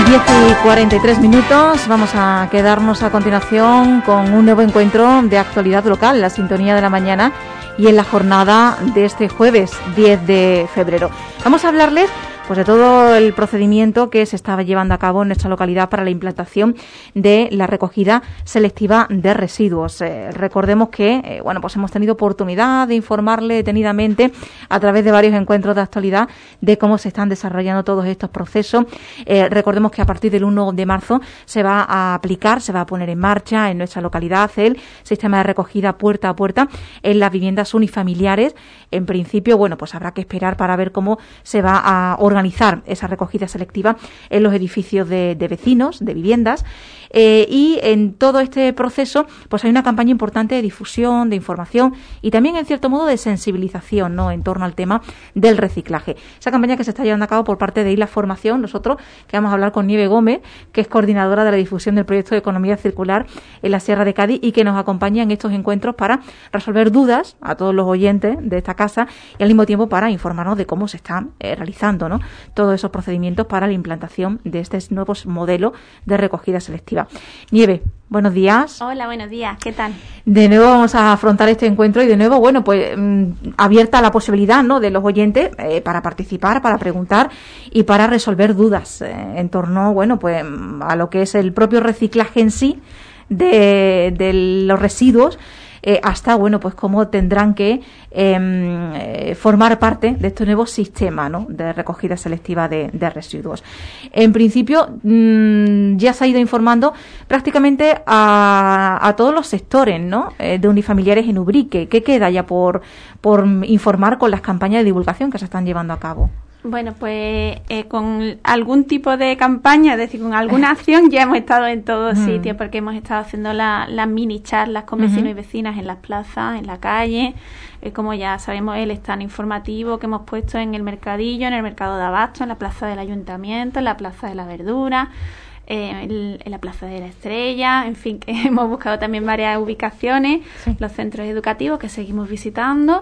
10:43. Vamos a quedarnos a continuación con un nuevo encuentro de actualidad local, la sintonía de la mañana, y en la jornada de este jueves 10 de febrero. Vamos a hablarles pues de todo el procedimiento que se estaba llevando a cabo en nuestra localidad para la implantación de la recogida selectiva de residuos. Recordemos que pues hemos tenido oportunidad de informarle detenidamente a través de varios encuentros de actualidad de cómo se están desarrollando todos estos procesos. Recordemos que a partir del 1 de marzo se va a aplicar, se va a poner en marcha en nuestra localidad el sistema de recogida puerta a puerta en las viviendas unifamiliares. En principio, pues habrá que esperar para ver cómo se va a organizar esa recogida selectiva en los edificios de vecinos, de viviendas. Y en todo este proceso pues hay una campaña importante de difusión, de información y también en cierto modo de sensibilización, ¿no?, en torno al tema del reciclaje. Esa campaña que se está llevando a cabo por parte de Isla Formación, nosotros que vamos a hablar con Nieve Gómez, que es coordinadora de la difusión del proyecto de economía circular en la Sierra de Cádiz y que nos acompaña en estos encuentros para resolver dudas a todos los oyentes de esta casa y al mismo tiempo para informarnos de cómo se están realizando, ¿no?, todos esos procedimientos para la implantación de este nuevo modelo de recogida selectiva. Nieve, buenos días. Hola, buenos días, ¿qué tal? De nuevo vamos a afrontar este encuentro y de nuevo, abierta la posibilidad, ¿no?, de los oyentes para participar, para preguntar y para resolver dudas en torno, a lo que es el propio reciclaje en sí de los residuos. Hasta cómo tendrán que formar parte de este nuevo sistema, ¿no?, de recogida selectiva de residuos. En principio ya se ha ido informando prácticamente a todos los sectores, ¿no?, de unifamiliares en Ubrique. ¿Qué queda ya por informar con las campañas de divulgación que se están llevando a cabo? Bueno, pues con algún tipo de campaña, es decir, con alguna acción ya hemos estado en todos sitios, porque hemos estado haciendo las mini charlas con vecinos y vecinas en las plazas, en la calle, como ya sabemos el stand informativo que hemos puesto en el mercadillo, en el mercado de abasto, en la plaza del ayuntamiento, en la plaza de la verdura, en la plaza de la Estrella, en fin, que hemos buscado también varias ubicaciones, sí, los centros educativos que seguimos visitando.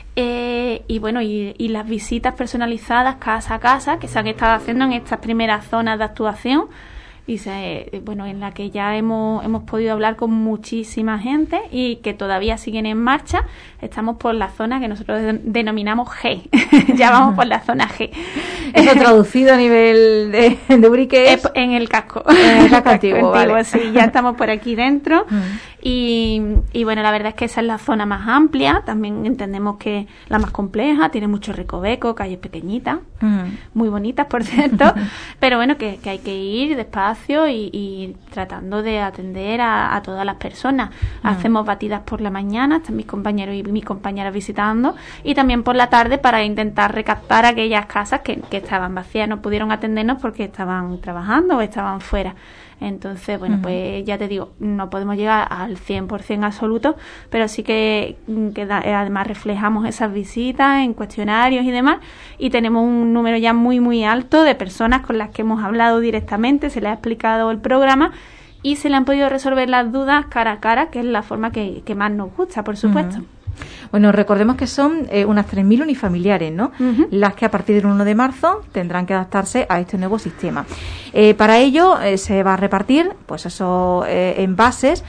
Y las visitas personalizadas casa a casa que se han estado haciendo en estas primeras zonas de actuación y en la que ya hemos podido hablar con muchísima gente y que todavía siguen en marcha. Estamos por la zona que nosotros denominamos G. Ya vamos por la zona G. Eso traducido a nivel de Ubrique es en el casco. En el casco antiguo, vale. Sí, ya estamos por aquí dentro. Y la verdad es que esa es la zona más amplia. También entendemos que la más compleja, tiene mucho recoveco, calles pequeñitas, muy bonitas, por cierto. Pero que hay que ir despacio y tratando de atender a todas las personas. Hacemos batidas por la mañana, están mis compañeros y mis compañeras visitando, y también por la tarde para intentar recaptar aquellas casas que estaban vacías, no pudieron atendernos porque estaban trabajando o estaban fuera. Entonces, pues ya te digo, no podemos llegar al 100% absoluto, pero sí que además reflejamos esas visitas en cuestionarios y demás, y tenemos un número ya muy, muy alto de personas con las que hemos hablado directamente, se les ha explicado el programa y se le han podido resolver las dudas cara a cara, que es la forma que más nos gusta, por supuesto. Recordemos que son unas 3.000 unifamiliares, ¿no?, las que a partir del 1 de marzo tendrán que adaptarse a este nuevo sistema. Para ello se va a repartir pues esos envases,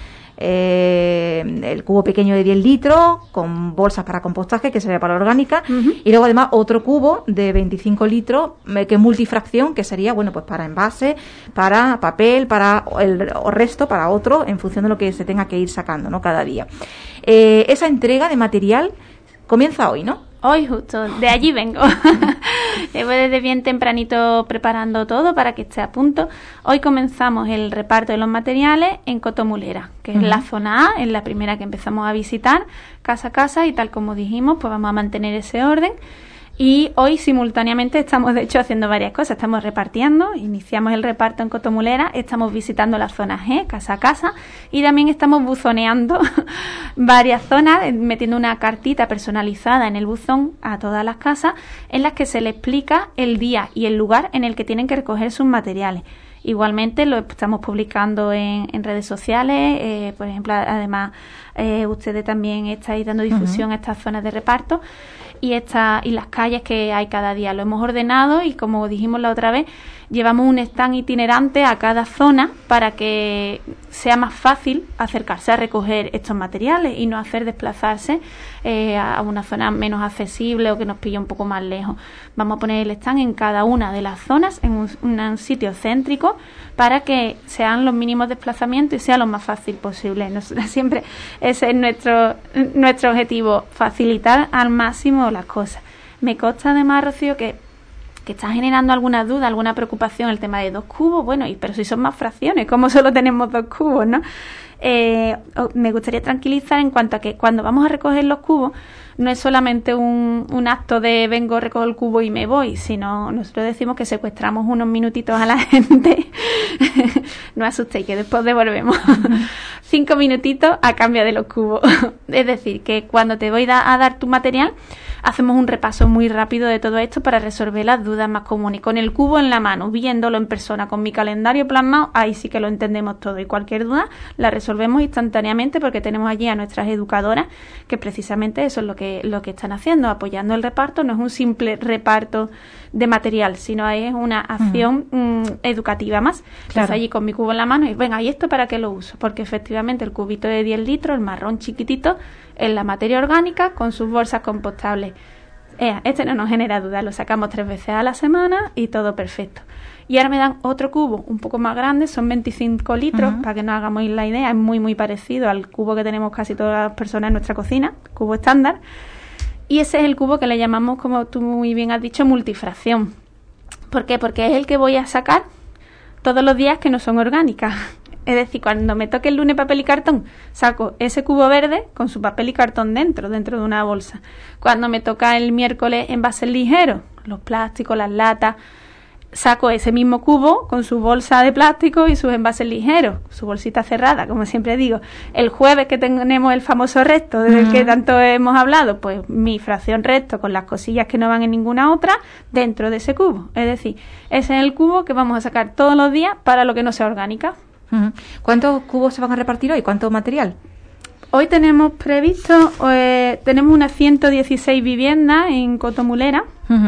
el cubo pequeño de 10 litros con bolsas para compostaje, que sería para orgánica, y luego además otro cubo de 25 litros que es multifracción, que sería pues para envase, para papel, para el resto, para otro, en función de lo que se tenga que ir sacando, ¿no?, cada día. Esa entrega de material comienza hoy, ¿no? Hoy justo, de allí vengo. Llevo desde bien tempranito preparando todo para que esté a punto. Hoy comenzamos el reparto de los materiales en Cotomulera, que es la zona A, es la primera que empezamos a visitar, casa a casa, y tal como dijimos, pues vamos a mantener ese orden. Y hoy simultáneamente estamos de hecho haciendo varias cosas, estamos repartiendo, iniciamos el reparto en Cotomulera, estamos visitando la zona G, casa a casa, y también estamos buzoneando varias zonas, metiendo una cartita personalizada en el buzón a todas las casas en las que se les explica el día y el lugar en el que tienen que recoger sus materiales. Igualmente lo estamos publicando en redes sociales, por ejemplo, además ustedes también estáis dando difusión a estas zonas de reparto y las calles que hay cada día. Lo hemos ordenado y, como dijimos la otra vez, llevamos un stand itinerante a cada zona para que sea más fácil acercarse a recoger estos materiales y no hacer desplazarse a una zona menos accesible o que nos pille un poco más lejos. Vamos a poner el stand en cada una de las zonas, en un sitio céntrico, para que sean los mínimos desplazamientos y sea lo más fácil posible. Siempre ese es nuestro objetivo, facilitar al máximo las cosas. Me consta además, Rocío, que está generando alguna duda, alguna preocupación el tema de 2 cubos, bueno, pero si son más fracciones, ¿cómo solo tenemos 2 cubos, no? Me gustaría tranquilizar en cuanto a que cuando vamos a recoger los cubos no es solamente un acto de vengo, recojo el cubo y me voy, sino nosotros decimos que secuestramos unos minutitos a la gente. No asustéis, que después devolvemos 5 minutitos a cambio de los cubos. Es decir, que cuando te voy a dar tu material, hacemos un repaso muy rápido de todo esto para resolver las dudas más comunes. Con el cubo en la mano, viéndolo en persona, con mi calendario plasmado, ahí sí que lo entendemos todo. Y cualquier duda la resolvemos instantáneamente porque tenemos allí a nuestras educadoras que precisamente eso es lo que están haciendo, apoyando el reparto. No es un simple reparto de material, sino es una acción educativa más. Claro. Allí con mi cubo en la mano y venga, ¿y esto para qué lo uso? Porque efectivamente el cubito de 10 litros, el marrón chiquitito, es la materia orgánica con sus bolsas compostables. Este no nos genera duda, lo sacamos 3 veces a la semana y todo perfecto. Y ahora me dan otro cubo un poco más grande, son 25 litros, para que nos hagamos la idea, es muy muy parecido al cubo que tenemos casi todas las personas en nuestra cocina, cubo estándar. Y ese es el cubo que le llamamos, como tú muy bien has dicho, multifracción. ¿Por qué? Porque es el que voy a sacar todos los días que no son orgánicas. Es decir, cuando me toque el lunes papel y cartón, saco ese cubo verde con su papel y cartón dentro de una bolsa. Cuando me toca el miércoles envases ligeros, los plásticos, las latas, saco ese mismo cubo con su bolsa de plástico y sus envases ligeros, su bolsita cerrada, como siempre digo. El jueves que tenemos el famoso resto del que tanto hemos hablado, pues mi fracción resto con las cosillas que no van en ninguna otra dentro de ese cubo. Es decir, ese es el cubo que vamos a sacar todos los días para lo que no sea orgánica. ¿Cuántos cubos se van a repartir hoy? ¿Cuánto material? Hoy tenemos previsto, tenemos unas 116 viviendas en Cotomulera.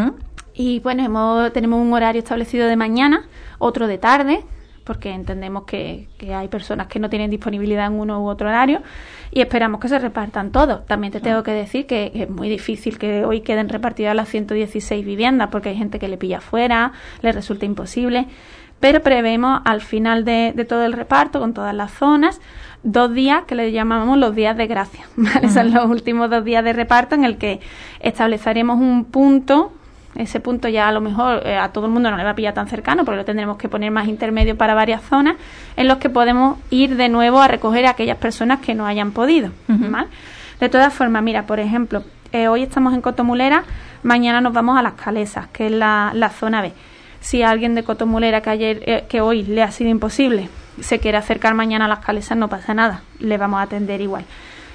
Y bueno, tenemos un horario establecido de mañana, otro de tarde, porque entendemos que hay personas que no tienen disponibilidad en uno u otro horario y esperamos que se repartan todos. También te tengo que decir que es muy difícil que hoy queden repartidas las 116 viviendas porque hay gente que le pilla fuera, le resulta imposible. Pero prevemos al final de todo el reparto, con todas las zonas, 2 días que le llamamos los días de gracia, ¿vale? Son los últimos 2 días de reparto en el que estableceremos un punto. Ese punto ya a lo mejor a todo el mundo no le va a pillar tan cercano porque lo tendremos que poner más intermedio para varias zonas en los que podemos ir de nuevo a recoger a aquellas personas que no hayan podido, ¿vale? De todas formas, mira, por ejemplo, hoy estamos en Cotomulera, mañana nos vamos a Las Calesas, que es la zona B. Si a alguien de Cotomulera que hoy le ha sido imposible se quiere acercar mañana a Las Calesas, no pasa nada, le vamos a atender igual.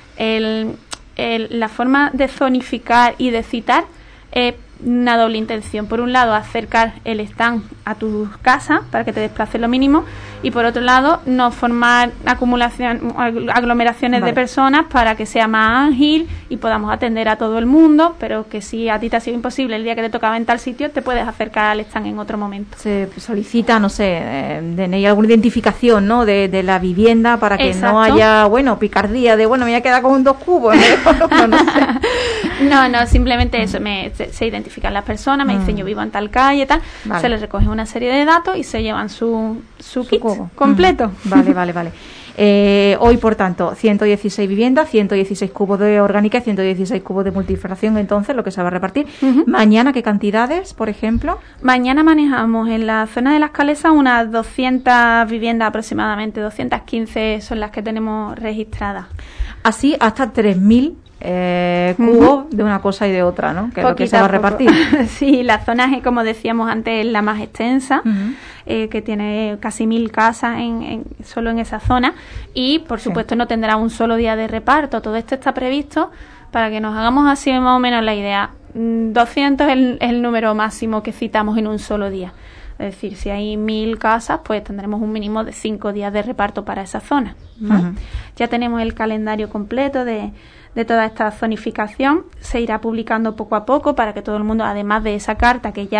La forma de zonificar y de citar es una doble intención. Por un lado, acercar el stand a tu casa para que te desplaces lo mínimo y por otro lado, no formar aglomeraciones de personas para que sea más ágil y podamos atender a todo el mundo, pero que si a ti te ha sido imposible el día que te tocaba en tal sitio, te puedes acercar al stand en otro momento. Se solicita, no sé, alguna identificación, ¿no?, de la vivienda para que no haya, picardía de, me voy a quedar con 2 cubos. No sé. No, simplemente eso, se identifican las personas, me dicen yo vivo en tal calle, tal, se les recoge una serie de datos y se llevan su kit completo. Vale. Hoy, por tanto, 116 viviendas, 116 cubos de orgánica y 116 cubos de multifracción, entonces, lo que se va a repartir. Mañana, ¿qué cantidades, por ejemplo? Mañana manejamos en la zona de Las Calesas unas 200 viviendas aproximadamente, 215 son las que tenemos registradas. Así, hasta 3.000 cubos de una cosa y de otra, ¿no? Que es lo que se va a repartir. Sí, la zona G, como decíamos antes, es la más extensa, que tiene casi 1.000 casas solo en esa zona y, por supuesto, no tendrá un solo día de reparto. Todo esto está previsto para que nos hagamos así más o menos la idea. 200 es el número máximo que citamos en un solo día. Es decir, si hay 1.000 casas, pues tendremos un mínimo de 5 días de reparto para esa zona, ¿no? Ya tenemos el calendario completo de toda esta zonificación. Se irá publicando poco a poco para que todo el mundo, además de esa carta que ya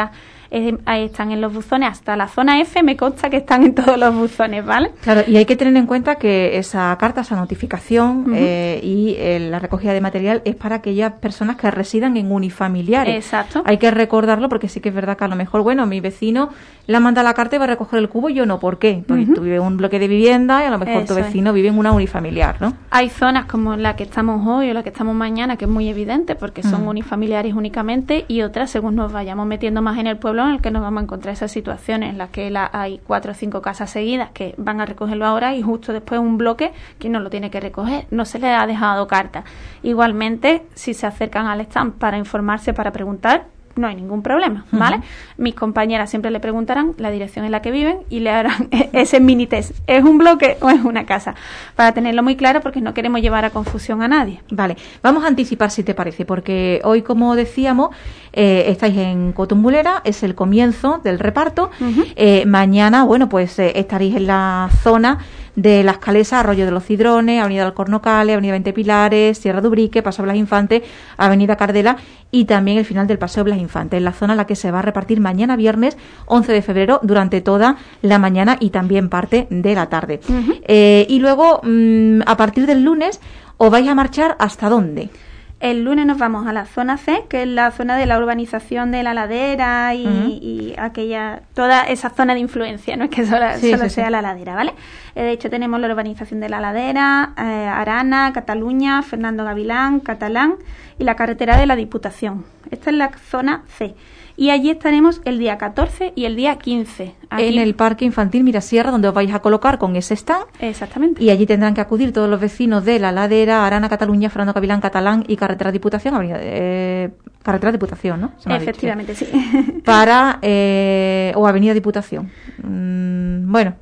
ahí están en los buzones, hasta la zona F me consta que están en todos los buzones, ¿vale? Claro, y hay que tener en cuenta que esa carta, esa notificación y la recogida de material es para aquellas personas que residan en unifamiliares. Exacto. Hay que recordarlo porque sí que es verdad que a lo mejor, bueno, mi vecino le manda la carta y va a recoger el cubo y yo no. ¿Por qué? Porque tú vives en un bloque de vivienda y a lo mejor tu vecino vive en una unifamiliar, ¿no? Hay zonas como la que estamos hoy o la que estamos mañana que es muy evidente porque son unifamiliares únicamente, y otras según nos vayamos metiendo más en el pueblo en el que nos vamos a encontrar esas situaciones en las que hay 4 o 5 casas seguidas que van a recogerlo ahora y justo después un bloque que no lo tiene que recoger, no se le ha dejado carta. Igualmente, si se acercan al stand para informarse, para preguntar, no hay ningún problema, ¿vale? Mis compañeras siempre le preguntarán la dirección en la que viven y le harán ese mini test. ¿Es un bloque o es una casa? Para tenerlo muy claro, porque no queremos llevar a confusión a nadie. Vale, vamos a anticipar si te parece, porque hoy, como decíamos, estáis en Cotumbulera, es el comienzo del reparto. Mañana, bueno, pues estaréis en la zona de Las Calesas, Arroyo de los Cidrones, Avenida Alcornocales, Avenida 20 Pilares, Sierra de Ubrique, Paseo Blas Infante, Avenida Cardela y también el final del Paseo Blas Infante, en la zona en la que se va a repartir mañana viernes 11 de febrero durante toda la mañana y también parte de la tarde. Y luego, a partir del lunes, ¿os vais a marchar hasta dónde? El lunes nos vamos a la zona C, que es la zona de la urbanización de la ladera y toda esa zona de influencia, no es que solo sea la ladera, ¿vale? De hecho tenemos la urbanización de la ladera, Arana, Cataluña, Fernando Gavilán, Catalán y la carretera de la Diputación. Esta es la zona C. Y allí estaremos el día 14 y el día 15. Aquí. En el Parque Infantil Mirasierra, donde os vais a colocar con ese stand. Exactamente. Y allí tendrán que acudir todos los vecinos de La Ladera, Arana, Cataluña, Fernando Gavilán, Catalán y Carretera Diputación. Carretera Diputación, ¿no? Efectivamente, sí. Para, o Avenida Diputación. Bueno,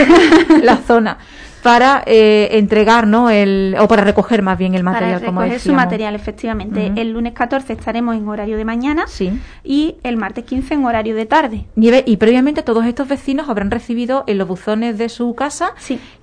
la zona. Para entregar, ¿no? O para recoger más bien el material, como decíamos. Para recoger su material, efectivamente. El lunes 14 estaremos en horario de mañana y el martes 15 en horario de tarde. Y previamente todos estos vecinos habrán recibido en los buzones de su casa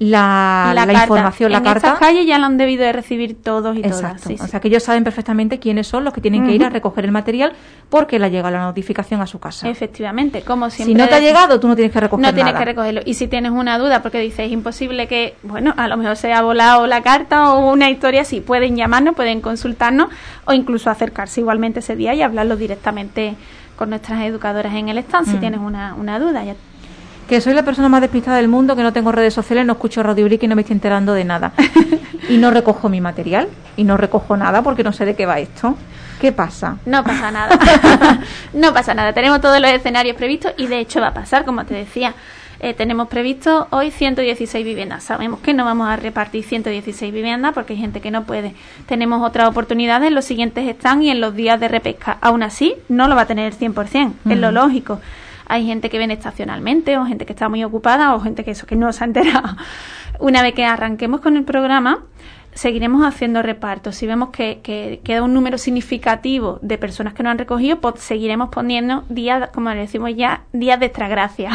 la información, la carta. En estas calles ya la han debido de recibir todos y todas. Exacto. O sea que ellos saben perfectamente quiénes son los que tienen que ir a recoger el material porque le ha llegado la notificación a su casa. Efectivamente, como siempre. Si no te ha llegado, tú no tienes que recoger nada. No tienes que recogerlo. Y si tienes una duda, porque dices, es imposible que, bueno, a lo mejor se ha volado la carta o una historia así, pueden llamarnos, pueden consultarnos o incluso acercarse igualmente ese día y hablarlo directamente con nuestras educadoras en el stand si tienes una duda. Que soy la persona más despistada del mundo, que no tengo redes sociales, no escucho Radio Ubrique y no me estoy enterando de nada. Y no recojo mi material y no recojo nada porque no sé de qué va esto. ¿Qué pasa? No pasa nada. No pasa nada. Tenemos todos los escenarios previstos y de hecho va a pasar, como te decía. Tenemos previsto hoy 116 viviendas. Sabemos que no vamos a repartir 116 viviendas porque hay gente que no puede. Tenemos otras oportunidades, los siguientes están y en los días de repesca. Aún así, no lo va a tener el 100%, es lo lógico. Hay gente que viene estacionalmente o gente que está muy ocupada o gente que no se ha enterado. Una vez que arranquemos con el programa, seguiremos haciendo repartos. Si vemos que queda un número significativo de personas que no han recogido, pues seguiremos poniendo días, como le decimos ya, días de extra gracia.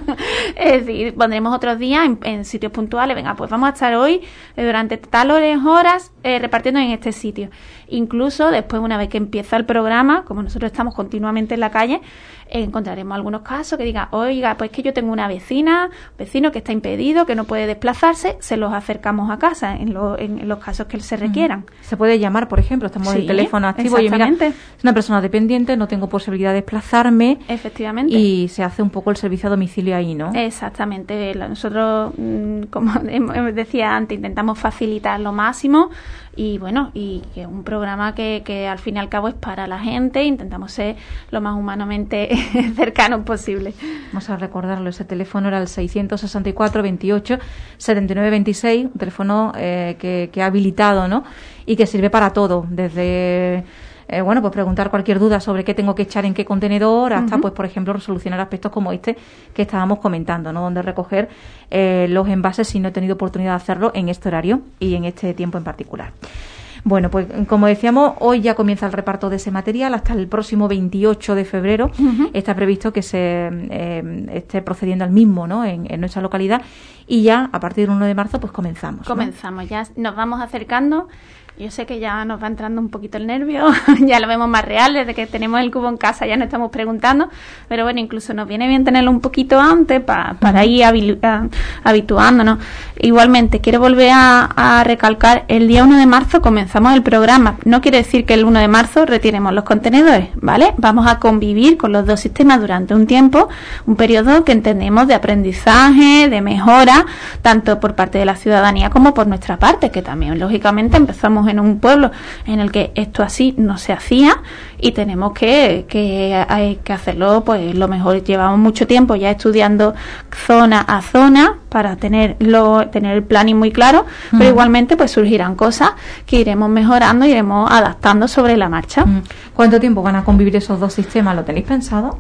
Es decir, pondremos otros días en sitios puntuales. Venga, pues vamos a estar hoy durante tales horas repartiendo en este sitio. Incluso después, una vez que empieza el programa, como nosotros estamos continuamente en la calle, encontraremos algunos casos que digan, oiga, pues que yo tengo una vecino que está impedido, que no puede desplazarse, se los acercamos a casa en los casos que se requieran. Se puede llamar, por ejemplo, estamos en el teléfono activo y mira, es una persona dependiente, no tengo posibilidad de desplazarme. Efectivamente. Y se hace un poco el servicio a domicilio ahí, ¿no? Exactamente. Nosotros, como decía antes, intentamos facilitar lo máximo y bueno, y que es un programa que al fin y al cabo es para la gente, intentamos ser lo más humanamente cercanos posible. Vamos a recordarlo, ese teléfono era el 664 28 79 26, un teléfono que ha habilitado, ¿no? Y que sirve para todo, desde pues preguntar cualquier duda sobre qué tengo que echar en qué contenedor, hasta pues por ejemplo resolucionar aspectos como este que estábamos comentando, ¿no? Donde recoger los envases si no he tenido oportunidad de hacerlo en este horario y en este tiempo en particular. Bueno, pues como decíamos, hoy ya comienza el reparto de ese material hasta el próximo 28 de febrero. Está previsto que se esté procediendo al mismo, ¿no?, en nuestra localidad, y ya a partir del 1 de marzo pues comenzamos, ¿no? Ya nos vamos acercando. Yo sé que ya nos va entrando un poquito el nervio, ya lo vemos más real, desde que tenemos el cubo en casa ya nos estamos preguntando, pero bueno, incluso nos viene bien tenerlo un poquito antes para ir habituándonos. Igualmente, quiero volver a recalcar, el día 1 de marzo comenzamos el programa. No quiere decir que el 1 de marzo retiremos los contenedores, ¿vale? Vamos a convivir con los dos sistemas durante un tiempo, un periodo que entendemos de aprendizaje, de mejora, tanto por parte de la ciudadanía como por nuestra parte, que también, lógicamente, empezamos en un pueblo en el que esto así no se hacía y tenemos que hacerlo pues lo mejor. Llevamos mucho tiempo ya estudiando zona a zona para tener el planning muy claro, pero igualmente pues surgirán cosas que iremos mejorando, iremos adaptando sobre la marcha. ¿Cuánto tiempo van a convivir esos dos sistemas? ¿Lo tenéis pensado?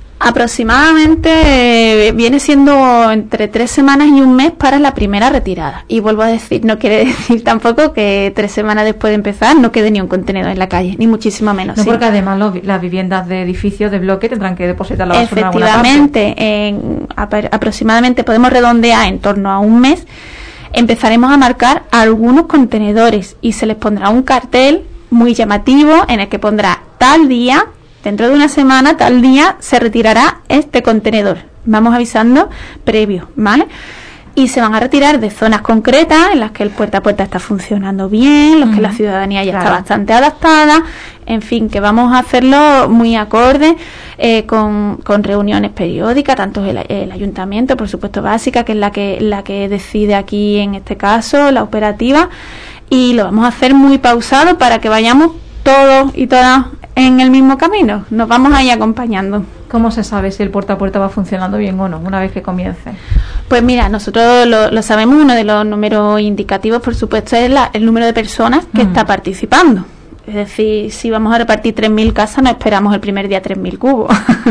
Aproximadamente viene siendo entre 3 semanas y un mes para la primera retirada. Y vuelvo a decir, no quiere decir tampoco que 3 semanas después de empezar no quede ni un contenedor en la calle, ni muchísimo menos. No, sí. Porque además las viviendas de edificios de bloque tendrán que depositar la basura en alguna parte. Efectivamente, aproximadamente podemos redondear en torno a un mes. Empezaremos a marcar algunos contenedores y se les pondrá un cartel muy llamativo en el que pondrá tal día. Dentro de una semana, tal día, se retirará este contenedor. Vamos avisando previo, ¿vale? Y se van a retirar de zonas concretas en las que el puerta a puerta está funcionando bien, los que la ciudadanía ya está bastante adaptada. En fin, que vamos a hacerlo muy acorde, con reuniones periódicas, tanto el ayuntamiento, por supuesto, básica, que es la que decide aquí en este caso, la operativa. Y lo vamos a hacer muy pausado para que vayamos todos y todas en el mismo camino, nos vamos a ir acompañando. ¿Cómo se sabe si el puerta a puerta va funcionando bien o no una vez que comience? Pues mira, nosotros lo sabemos. Uno de los números indicativos, por supuesto, es el número de personas que está participando. Es decir, si vamos a repartir 3.000 casas, no esperamos el primer día 3.000 cubos.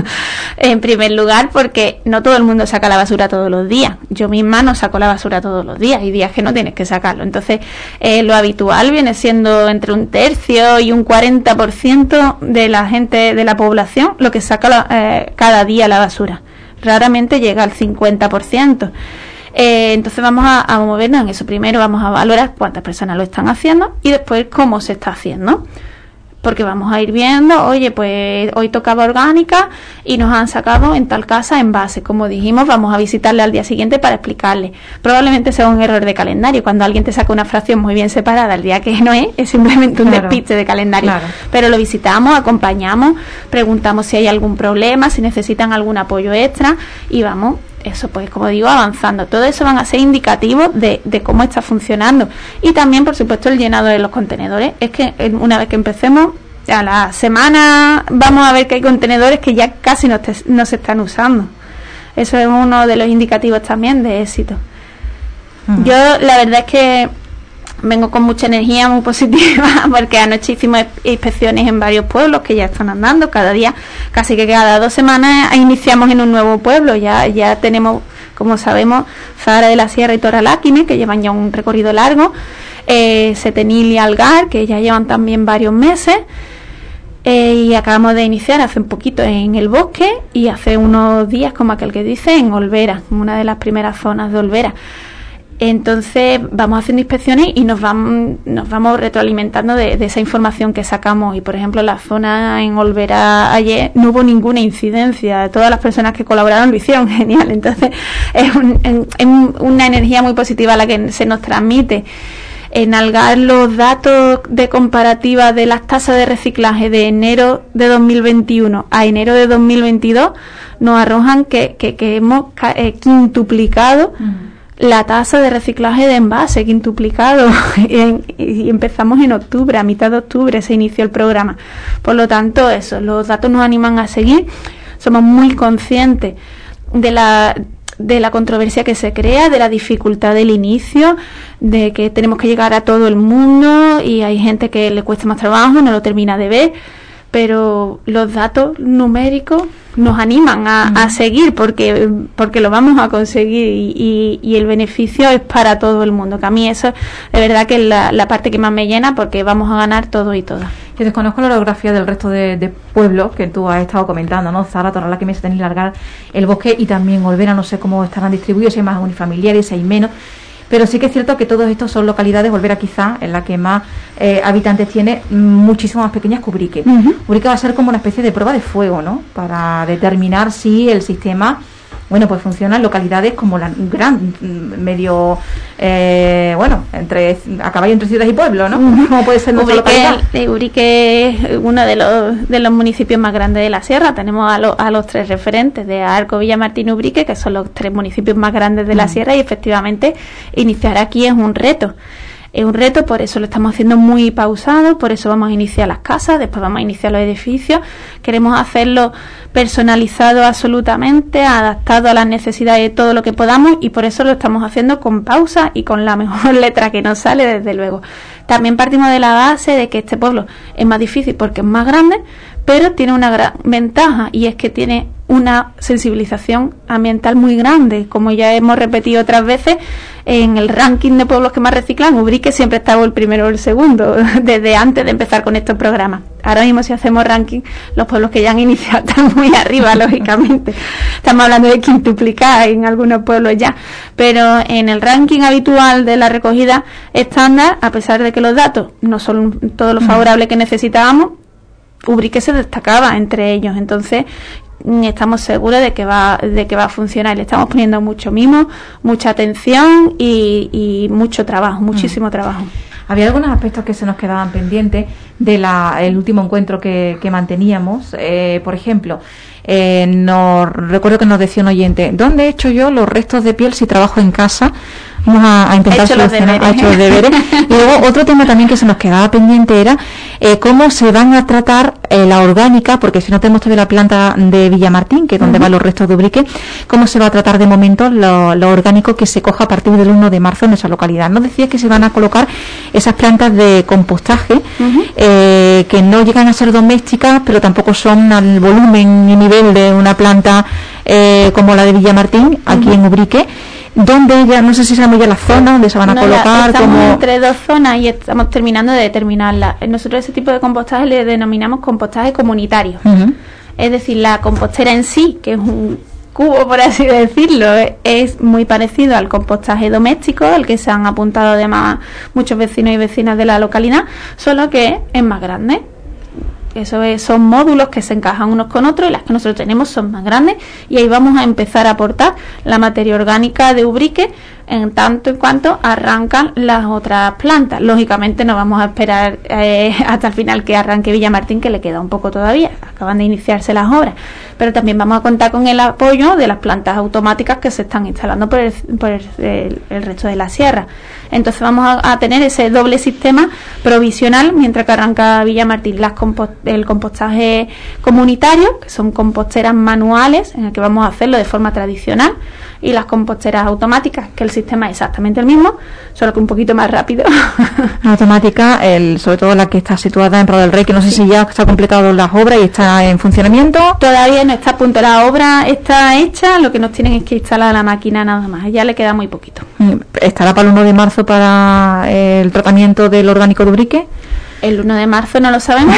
En primer lugar, porque no todo el mundo saca la basura todos los días. Yo misma no saco la basura todos los días. Hay días que no tienes que sacarlo. Entonces, lo habitual viene siendo entre 1/3 y un 40% de la gente de la población lo que saca cada día la basura. Raramente llega al 50%. Entonces vamos a movernos en eso. Primero vamos a valorar cuántas personas lo están haciendo y después cómo se está haciendo, porque vamos a ir viendo, oye, pues hoy tocaba orgánica y nos han sacado en tal casa envase. Como dijimos, vamos a visitarle al día siguiente para explicarle. Probablemente sea un error de calendario, cuando alguien te saca una fracción muy bien separada el día que no es simplemente un despiste de calendario. Pero lo visitamos, acompañamos, preguntamos si hay algún problema, si necesitan algún apoyo extra y vamos, eso pues como digo, avanzando. Todo eso van a ser indicativos de cómo está funcionando. Y también, por supuesto, el llenado de los contenedores. Es que una vez que empecemos, a la semana vamos a ver que hay contenedores que ya casi no se están usando. Eso es uno de los indicativos también de éxito. Yo la verdad es que vengo con mucha energía, muy positiva, porque anoche hicimos inspecciones en varios pueblos que ya están andando. Cada día, casi que cada 2 semanas, iniciamos en un nuevo pueblo. Ya tenemos, como sabemos, Zahara de la Sierra y Toralaquime, que llevan ya un recorrido largo. Setenil y Algar, que ya llevan también varios meses. Y acabamos de iniciar hace un poquito en El Bosque y hace unos días, como aquel que dice, en Olvera, en una de las primeras zonas de Olvera. Entonces vamos haciendo inspecciones y nos vamos retroalimentando de esa información que sacamos. Y por ejemplo, en la zona en Olvera ayer no hubo ninguna incidencia. Todas las personas que colaboraron lo hicieron genial. Entonces es una energía muy positiva la que se nos transmite. En Algar, los datos de comparativa de las tasas de reciclaje de enero de 2021 a enero de 2022 nos arrojan que hemos quintuplicado la tasa de reciclaje de envase, quintuplicado. Y empezamos en octubre, a mitad de octubre se inició el programa. Por lo tanto, eso, los datos nos animan a seguir. Somos muy conscientes de la controversia que se crea, de la dificultad del inicio, de que tenemos que llegar a todo el mundo y hay gente que le cuesta más trabajo, no lo termina de ver, pero los datos numéricos nos animan a seguir porque lo vamos a conseguir y el beneficio es para todo el mundo, que a mí eso de verdad que es la parte que más me llena, porque vamos a ganar todo y todas. Yo desconozco la orografía del resto de pueblos que tú has estado comentando, ¿no? Zara, Torralá-Quemesa, tenéis Largar, El Bosque y también Olvera, no sé cómo estarán distribuidos, si hay más unifamiliares, si hay menos, pero sí que es cierto que todos estos son localidades, Olvera quizá, en la que más habitantes tiene, muchísimo más pequeñas que Ubrique. Ubrique va a ser como una especie de prueba de fuego, ¿no? Para determinar si el sistema, bueno, pues funciona en localidades como la gran, medio, a caballo entre ciudades y pueblos, ¿no? Como puede ser nuestra localidad. Ubrique es uno de los municipios más grandes de la sierra. Tenemos a los 3 referentes de Arco, Villamartín y Ubrique, que son los 3 municipios más grandes de la sierra, y efectivamente iniciar aquí es un reto. Es un reto, por eso lo estamos haciendo muy pausado, por eso vamos a iniciar las casas, después vamos a iniciar los edificios. Queremos hacerlo personalizado absolutamente, adaptado a las necesidades de todo lo que podamos, y por eso lo estamos haciendo con pausa y con la mejor letra que nos sale, desde luego. También partimos de la base de que este pueblo es más difícil porque es más grande, pero tiene una gran ventaja, y es que tiene una sensibilización ambiental muy grande. Como ya hemos repetido otras veces, en el ranking de pueblos que más reciclan, Ubrique siempre estaba el primero o el segundo, desde antes de empezar con estos programas. Ahora mismo, si hacemos ranking, los pueblos que ya han iniciado están muy arriba, lógicamente. Estamos hablando de quintuplicar en algunos pueblos ya. Pero en el ranking habitual de la recogida estándar, a pesar de que los datos no son todos los favorables que necesitábamos, Ubrique se destacaba entre ellos. Entonces estamos seguros de que va a funcionar. Le estamos poniendo mucho mimo, mucha atención y mucho trabajo, muchísimo trabajo. Había algunos aspectos que se nos quedaban pendientes del último encuentro que manteníamos. Por ejemplo, recuerdo que nos decía un oyente: ¿dónde he hecho yo los restos de piel si trabajo en casa? Vamos a intentar solucionar, ha hecho los deberes. Y luego otro tema también que se nos quedaba pendiente era cómo se van a tratar la orgánica, porque si no tenemos todavía la planta de Villamartín, que es donde van los restos de Ubrique, cómo se va a tratar de momento lo orgánico que se coja a partir del 1 de marzo en esa localidad. Nos decía que se van a colocar esas plantas de compostaje que no llegan a ser domésticas, pero tampoco son al volumen ni nivel de una planta como la de Villamartín, aquí en Ubrique. ¿Dónde ya? No sé si sabemos ya la zona donde se van a colocar. Estamos entre 2 zonas y estamos terminando de determinarla. Nosotros ese tipo de compostaje le denominamos compostaje comunitario. Es decir, la compostera en sí, que es un cubo, por así decirlo, es muy parecido al compostaje doméstico, al que se han apuntado además muchos vecinos y vecinas de la localidad, solo que es más grande. Son módulos que se encajan unos con otros, y las que nosotros tenemos son más grandes, y ahí vamos a empezar a aportar la materia orgánica de Ubrique en tanto en cuanto arrancan las otras plantas. Lógicamente no vamos a esperar hasta el final que arranque Villamartín, que le queda un poco todavía, acaban de iniciarse las obras, pero también vamos a contar con el apoyo de las plantas automáticas que se están instalando por el resto de la sierra. Entonces vamos a tener ese doble sistema provisional mientras que arranca Villamartín. El compostaje comunitario, que son composteras manuales, en el que vamos a hacerlo de forma tradicional, y las composteras automáticas, que el sistema es exactamente el mismo, solo que un poquito más rápido. La automática, sobre todo la que está situada en Prado del Rey, que no sé si ya está completado las obras y está en funcionamiento. Todavía no está a punto, la obra está hecha, lo que nos tienen es que instalar la máquina nada más, ya le queda muy poquito. ¿Estará para el 1 de marzo para el tratamiento del orgánico de Ubrique? El 1 de marzo no lo sabemos.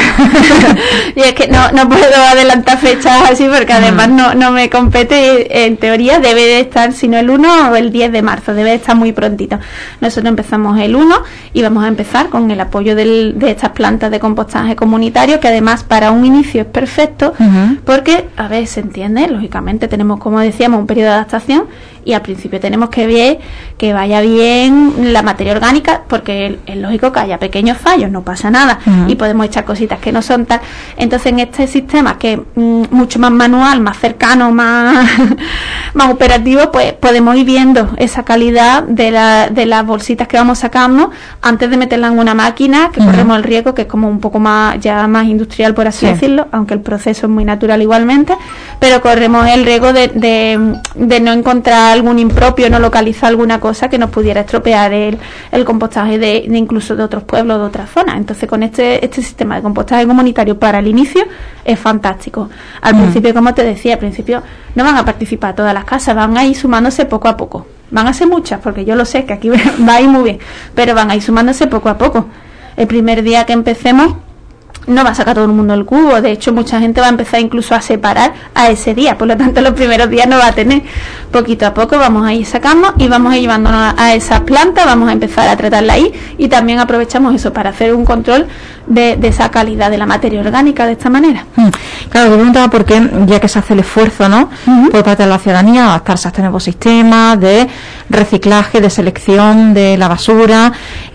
Y es que no puedo adelantar fechas así, porque además no me compete. En teoría debe de estar, si no el 1 o el 10 de marzo, debe de estar muy prontito. Nosotros empezamos el 1 y vamos a empezar con el apoyo de estas plantas de compostaje comunitario, que además para un inicio es perfecto, porque, a ver, se entiende, lógicamente tenemos, como decíamos, un periodo de adaptación, y al principio tenemos que ver que vaya bien la materia orgánica, porque es lógico que haya pequeños fallos, no pasa nada, y podemos echar cositas que no son tal. Entonces, en este sistema que es mucho más manual, más cercano, más operativo, pues podemos ir viendo esa calidad de las bolsitas que vamos sacando antes de meterla en una máquina, que corremos el riesgo, que es como un poco más industrial, por así decirlo, aunque el proceso es muy natural igualmente, pero corremos el riesgo de no encontrar algún impropio, no localiza alguna cosa que nos pudiera estropear el compostaje de incluso de otros pueblos, de otras zonas. Entonces, con este sistema de compostaje comunitario para el inicio es fantástico. Al principio, como te decía, al principio no van a participar todas las casas, van a ir sumándose poco a poco. Van a ser muchas, porque yo lo sé que aquí va a ir muy bien, pero van a ir sumándose poco a poco. El primer día que empecemos no va a sacar todo el mundo el cubo, de hecho mucha gente va a empezar incluso a separar a ese día, por lo tanto los primeros días no va a tener. Poquito a poco vamos a ir sacando y vamos a ir llevándonos a esas plantas, vamos a empezar a tratarla ahí y también aprovechamos eso para hacer un control de esa calidad de la materia orgánica de esta manera. Claro, te preguntaba por qué, ya que se hace el esfuerzo, ¿no? Por parte de la ciudadanía, adaptarse a este nuevo sistema de reciclaje, de selección de la basura,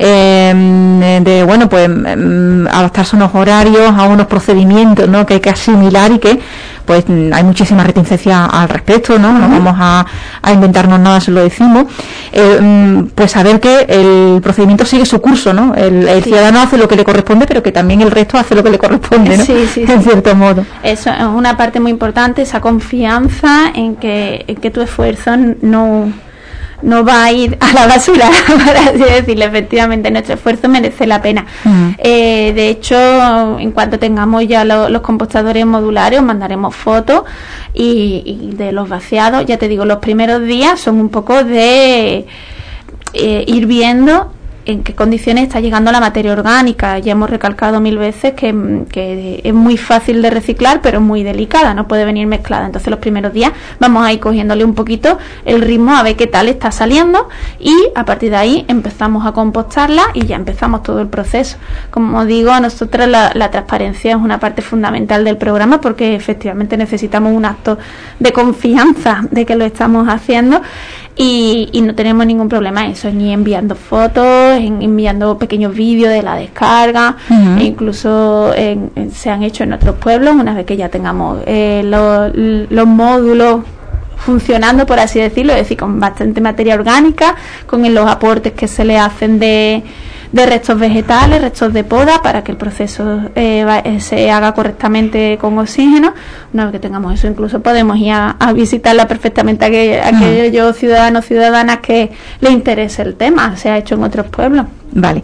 de bueno, pues adaptarse a unos horarios, a unos procedimientos, ¿no? Que hay que asimilar y que pues hay muchísima reticencia al respecto, ¿no? No vamos a inventarnos nada, se lo decimos. Pues saber que el procedimiento sigue su curso, ¿no? El ciudadano hace lo que le corresponde, pero que también el resto hace lo que le corresponde, ¿no? Sí. En cierto modo. Eso es una parte muy importante, esa confianza en que tu esfuerzo no va a ir a la basura, para así decirlo. Efectivamente, nuestro esfuerzo merece la pena. De hecho, en cuanto tengamos ya los compostadores modulares, os mandaremos fotos y de los vaciados. Ya te digo, los primeros días son un poco de ir viendo en qué condiciones está llegando la materia orgánica. Ya hemos recalcado 1000 veces que es muy fácil de reciclar, pero muy delicada, no puede venir mezclada. Entonces los primeros días vamos a ir cogiéndole un poquito el ritmo a ver qué tal está saliendo y a partir de ahí empezamos a compostarla y ya empezamos todo el proceso. Como digo, a nosotros la transparencia es una parte fundamental del programa porque efectivamente necesitamos un acto de confianza de que lo estamos haciendo. Y no tenemos ningún problema en eso, ni enviando fotos, enviando pequeños vídeos de la descarga, e incluso se han hecho en otros pueblos, una vez que ya tengamos los módulos funcionando, por así decirlo, es decir, con bastante materia orgánica, con los aportes que se le hacen de restos vegetales, restos de poda, para que el proceso se haga correctamente con oxígeno. Una vez que tengamos eso, incluso podemos ir a visitarla perfectamente a aquellos ciudadanos, ciudadanas que les interese el tema. Se ha hecho en otros pueblos. Vale.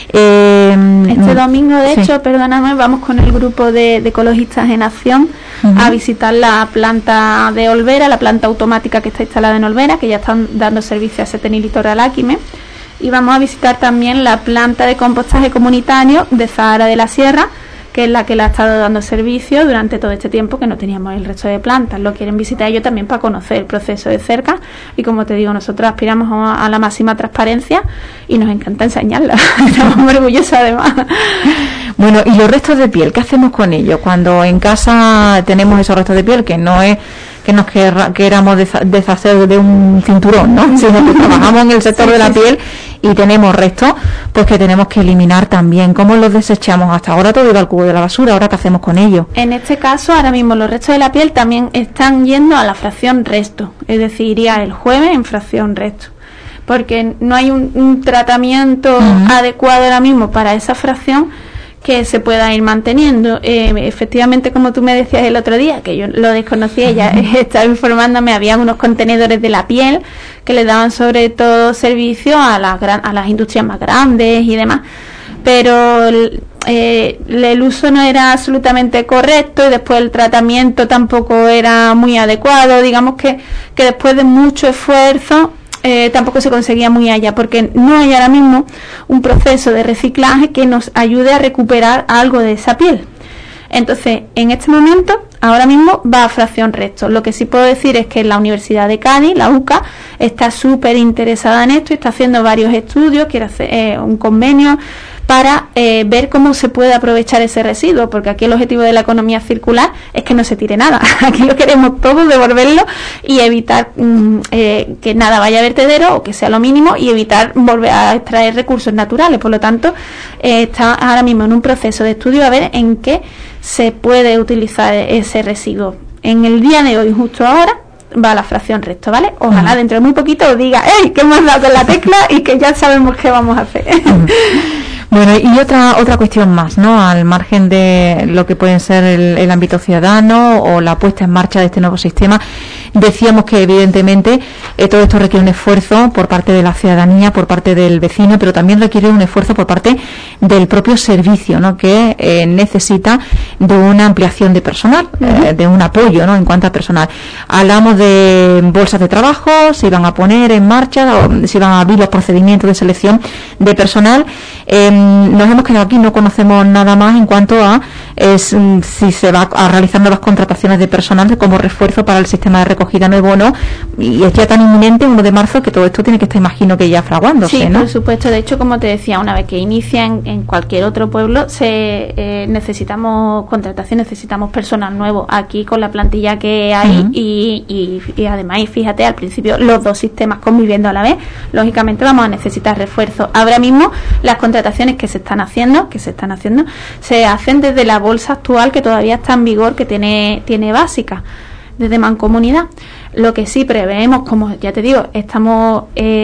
Este domingo, de hecho, perdóname, vamos con el grupo de ecologistas en acción a visitar la planta de Olvera, la planta automática que está instalada en Olvera, que ya están dando servicio a Setenil Litoral Aquime. Y vamos a visitar también la planta de compostaje comunitario de Zahara de la Sierra, que es la que le ha estado dando servicio durante todo este tiempo que no teníamos el resto de plantas. Lo quieren visitar ellos también para conocer el proceso de cerca y, como te digo, nosotros aspiramos a la máxima transparencia y nos encanta enseñarla. Estamos muy orgullosos además. Bueno, ¿y los restos de piel? ¿Qué hacemos con ellos? Cuando en casa tenemos esos restos de piel, que no es que nos queramos deshacer de un cinturón, ¿no? Sino que trabajamos en el sector de la piel y tenemos restos, pues que tenemos que eliminar también. ¿Cómo los desechamos? Hasta ahora todo iba al cubo de la basura, ¿ahora qué hacemos con ellos? En este caso, ahora mismo los restos de la piel también están yendo a la fracción resto, es decir, iría el jueves en fracción resto, porque no hay un tratamiento adecuado ahora mismo para esa fracción que se pueda ir manteniendo. Efectivamente, como tú me decías el otro día, que yo lo desconocía, ya estaba informándome, había unos contenedores de la piel que le daban sobre todo servicio a las industrias más grandes y demás, pero el uso no era absolutamente correcto y después el tratamiento tampoco era muy adecuado. Digamos que después de mucho esfuerzo tampoco se conseguía muy allá, porque no hay ahora mismo un proceso de reciclaje que nos ayude a recuperar algo de esa piel. Entonces, en este momento, ahora mismo va a fracción resto. Lo que sí puedo decir es que la Universidad de Cádiz, la UCA, está súper interesada en esto y está haciendo varios estudios, quiere hacer un convenio para ver cómo se puede aprovechar ese residuo, porque aquí el objetivo de la economía circular es que no se tire nada. Aquí lo queremos todo, devolverlo y evitar que nada vaya a vertedero o que sea lo mínimo, y evitar volver a extraer recursos naturales. Por lo tanto, está ahora mismo en un proceso de estudio a ver en qué se puede utilizar ese residuo. En el día de hoy, justo ahora, va a la fracción resto, ¿vale? Ojalá dentro de muy poquito os diga, ¡ey!, que hemos dado con la tecla y que ya sabemos qué vamos a hacer. Bueno, y otra cuestión más, ¿no? Al margen de lo que puede ser el ámbito ciudadano o la puesta en marcha de este nuevo sistema, Decíamos que evidentemente todo esto requiere un esfuerzo por parte de la ciudadanía, por parte del vecino, pero también requiere un esfuerzo por parte del propio servicio, ¿no? Que necesita de una ampliación de personal, de un apoyo, ¿no? En cuanto a personal. Hablamos de bolsas de trabajo, se iban a poner en marcha, se iban a abrir los procedimientos de selección de personal. Nos hemos quedado aquí, no conocemos nada más en cuanto a si se va a realizar nuevas contrataciones de personal como refuerzo para el sistema de recogida nuevo o no, y es ya tan inminente, 1 de marzo, que todo esto tiene que estar, imagino, que ya fraguándose, sí, ¿no? Por supuesto. De hecho, como te decía, una vez que inicia en cualquier otro pueblo, necesitamos contratación, necesitamos personal nuevo. Aquí, con la plantilla que hay, y además, y fíjate, al principio los dos sistemas conviviendo a la vez, lógicamente vamos a necesitar refuerzo. Ahora mismo las contrataciones que se están haciendo se hacen desde la bolsa actual, que todavía está en vigor, que tiene básica, desde Mancomunidad. Lo que sí preveemos, como ya te digo, estamos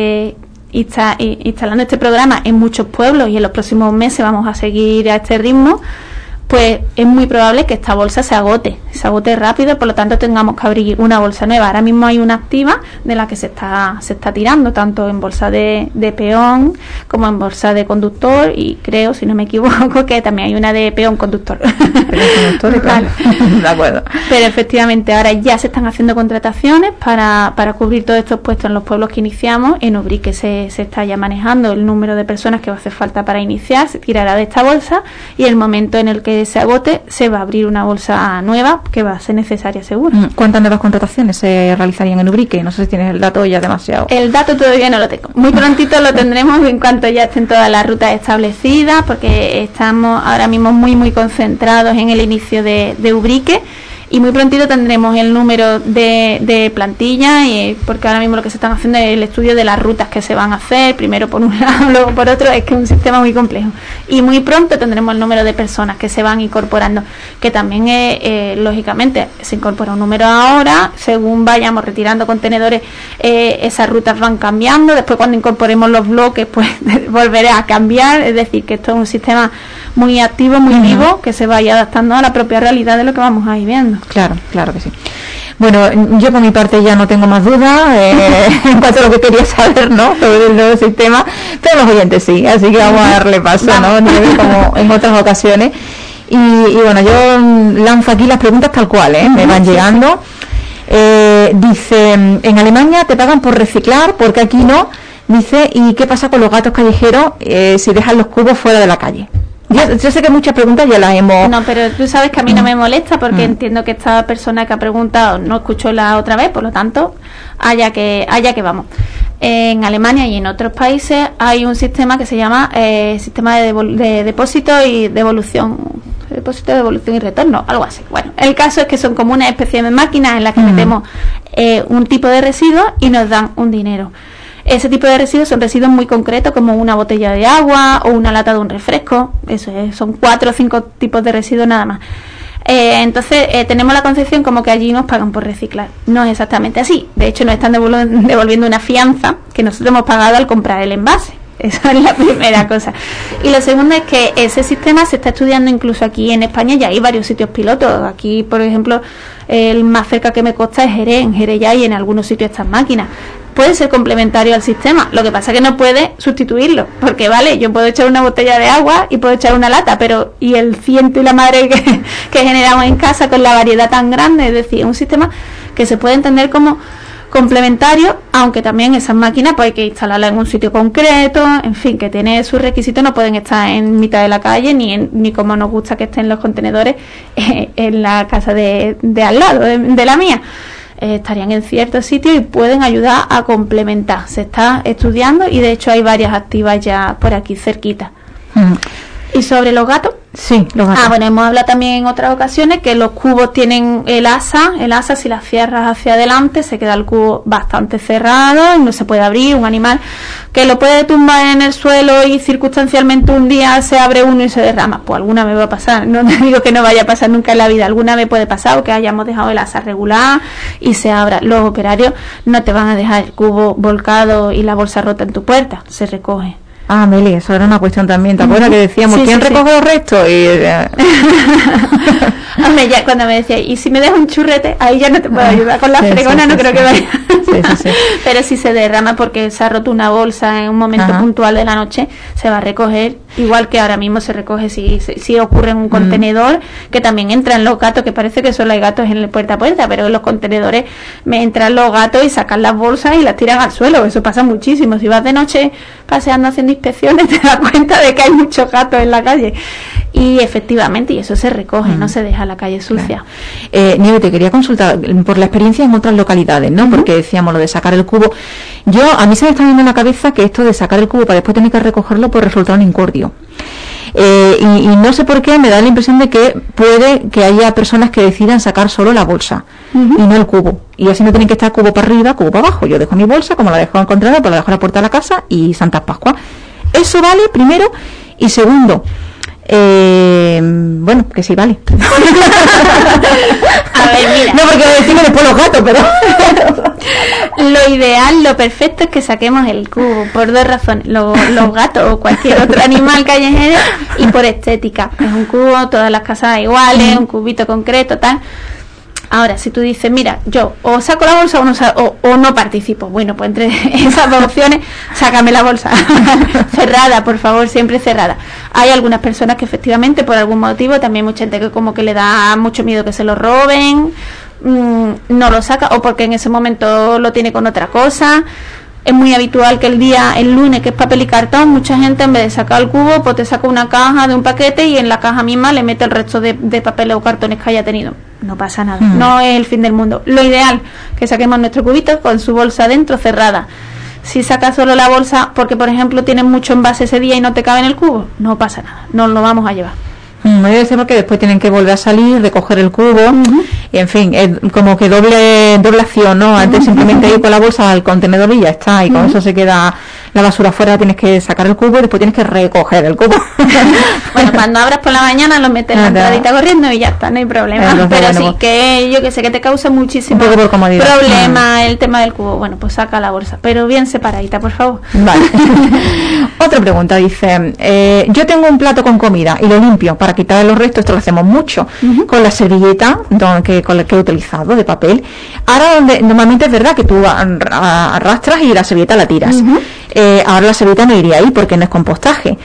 instalando este programa en muchos pueblos, y en los próximos meses vamos a seguir a este ritmo, pues es muy probable que esta bolsa se agote rápido, por lo tanto tengamos que abrir una bolsa nueva. Ahora mismo hay una activa de la que se está tirando, tanto en bolsa de peón como en bolsa de conductor, y creo, si no me equivoco, que también hay una de peón conductor. Vale. De acuerdo. Pero efectivamente ahora ya se están haciendo contrataciones para cubrir todos estos puestos en los pueblos que iniciamos. En Ubrique se está ya manejando el número de personas que va a hacer falta para iniciar, se tirará de esta bolsa, y el momento en el que se agote se va a abrir una bolsa nueva que va a ser necesaria, seguro. ¿Cuántas nuevas contrataciones se realizarían en Ubrique? No sé si tienes el dato ya demasiado. El dato todavía no lo tengo. Muy prontito lo tendremos en cuanto ya estén todas las rutas establecidas, porque estamos ahora mismo muy concentrados en el inicio de Ubrique, y muy prontito tendremos el número de plantilla, y porque ahora mismo lo que se están haciendo es el estudio de las rutas que se van a hacer, primero por un lado, luego por otro. Es que es un sistema muy complejo, y muy pronto tendremos el número de personas que se van incorporando, que también lógicamente se incorpora un número ahora, según vayamos retirando contenedores, esas rutas van cambiando, después cuando incorporemos los bloques pues volverá a cambiar. Es decir, que esto es un sistema muy activo, muy vivo, que se vaya adaptando a la propia realidad de lo que vamos a ir viendo. Claro que sí. Bueno, yo por mi parte ya no tengo más dudas en cuanto a lo que quería saber, ¿no?, sobre el nuevo sistema, pero los oyentes sí, así que vamos a darle paso, ¿no?, como en otras ocasiones. Y bueno, yo lanzo aquí las preguntas tal cual, me van llegando. Dice, en Alemania te pagan por reciclar, porque aquí no. Dice, ¿y qué pasa con los gatos callejeros si dejan los cubos fuera de la calle? Yo sé que muchas preguntas ya las hemos... No, pero tú sabes que a mí no me molesta, porque entiendo que esta persona que ha preguntado no escuchó la otra vez, por lo tanto, allá que vamos. En Alemania y en otros países hay un sistema que se llama sistema de depósito y devolución. Depósito, devolución y retorno, algo así. Bueno, el caso es que son como una especie de máquinas en las que metemos un tipo de residuos y nos dan un dinero. Ese tipo de residuos son residuos muy concretos, como una botella de agua o una lata de un refresco. Eso es, son 4 o 5 tipos de residuos nada más. Entonces tenemos la concepción como que allí nos pagan por reciclar. No es exactamente así. De hecho, nos están devolviendo una fianza que nosotros hemos pagado al comprar el envase. Esa es la primera cosa. Y lo segundo es que ese sistema se está estudiando incluso aquí en España. Ya hay varios sitios pilotos. Aquí, por ejemplo, el más cerca que me consta es Jerez. En Jerez ya hay en algunos sitios estas máquinas. Puede ser complementario al sistema, lo que pasa es que no puede sustituirlo, porque vale, yo puedo echar una botella de agua y puedo echar una lata, pero y el ciento y la madre que generamos en casa con la variedad tan grande. Es decir, es un sistema que se puede entender como complementario, aunque también esas máquinas pues hay que instalarlas en un sitio concreto, en fin, que tiene sus requisitos, no pueden estar en mitad de la calle, ni como nos gusta que estén los contenedores en la casa de al lado, de la mía. Estarían en ciertos sitios y pueden ayudar a complementar. Se está estudiando y de hecho hay varias activas ya por aquí cerquita. ¿Y sobre los gatos? Sí, los gatos. Bueno, hemos hablado también en otras ocasiones que los cubos tienen el asa si las cierras hacia adelante se queda el cubo bastante cerrado y no se puede abrir. Un animal que lo puede tumbar en el suelo y circunstancialmente un día se abre uno y se derrama, pues alguna vez va a pasar. No te digo que no vaya a pasar nunca en la vida, alguna vez puede pasar, o que hayamos dejado el asa regular y se abra. Los operarios no te van a dejar el cubo volcado y la bolsa rota en tu puerta, se recoge. Ah, Meli, eso era una cuestión también. ¿Te acuerdas que decíamos, quién recoge los restos? Y hombre, ya cuando me decía, y si me dejas un churrete, ahí ya no te puedo ayudar. Con la fregona no creo que vaya. Pero si se derrama porque se ha roto una bolsa en un momento puntual de la noche, se va a recoger, igual que ahora mismo se recoge si ocurre en un contenedor, que también entran los gatos, que parece que solo hay gatos en el puerta a puerta, pero en los contenedores me entran los gatos y sacan las bolsas y las tiran al suelo. Eso pasa muchísimo. Si vas de noche paseando haciendo inspecciones, te das cuenta de que hay muchos gatos en la calle. Y efectivamente, y eso se recoge, no se deja la calle sucia. Nieve, te quería consultar por la experiencia en otras localidades, ¿no? Porque decíamos lo de sacar el cubo. A mí se me está viendo en la cabeza que esto de sacar el cubo para después tener que recogerlo puede resultar un incordio. Y no sé por qué me da la impresión de que puede que haya personas que decidan sacar solo la bolsa y no el cubo. Y así no tienen que estar cubo para arriba, cubo para abajo. Yo dejo mi bolsa, como la dejo en el contenedor, pues la dejo en la puerta de la casa y Santas Pascuas. Eso vale, primero. Y segundo, bueno, que sí vale. A ver, mira. No, porque decimos después los gatos, pero lo ideal, lo perfecto es que saquemos el cubo por dos razones: los gatos o cualquier otro animal callejero, y por estética. Es un cubo, todas las casas iguales, un cubito concreto, tal. Ahora, si tú dices, mira, yo o saco la bolsa o no participo, bueno, pues entre esas dos opciones, sácame la bolsa cerrada, por favor, siempre cerrada. Hay algunas personas que efectivamente, por algún motivo, también mucha gente que como que le da mucho miedo que se lo roben, no lo saca, o porque en ese momento lo tiene con otra cosa. Es muy habitual que el lunes, que es papel y cartón, mucha gente en vez de sacar el cubo, pues te saca una caja de un paquete y en la caja misma le mete el resto de papeles o cartones que haya tenido. No pasa nada, no es el fin del mundo. Lo ideal, que saquemos nuestro cubito con su bolsa dentro cerrada. Si sacas solo la bolsa porque, por ejemplo, tienes mucho envase ese día y no te cabe en el cubo, no pasa nada, no lo vamos a llevar. Debe ser porque después tienen que volver a salir, recoger el cubo, y en fin, es como que doble acción, ¿no? Antes simplemente ir con la bolsa al contenedor y ya está, y con eso se queda la basura afuera, tienes que sacar el cubo y después tienes que recoger el cubo. Bueno, cuando abras por la mañana lo metes en la entradita corriendo y ya está, no hay problema. Entonces, pero sí, que yo que sé que te causa muchísimo problema el tema del cubo, bueno, pues saca la bolsa, pero bien separadita, por favor. Vale. Otra pregunta, dice, yo tengo un plato con comida y lo limpio para quitar los restos, esto lo hacemos mucho, con la servilleta con la que he utilizado de papel. Ahora normalmente es verdad que tú arrastras y la servilleta la tiras. Ahora la servilleta no iría ahí porque no es compostaje.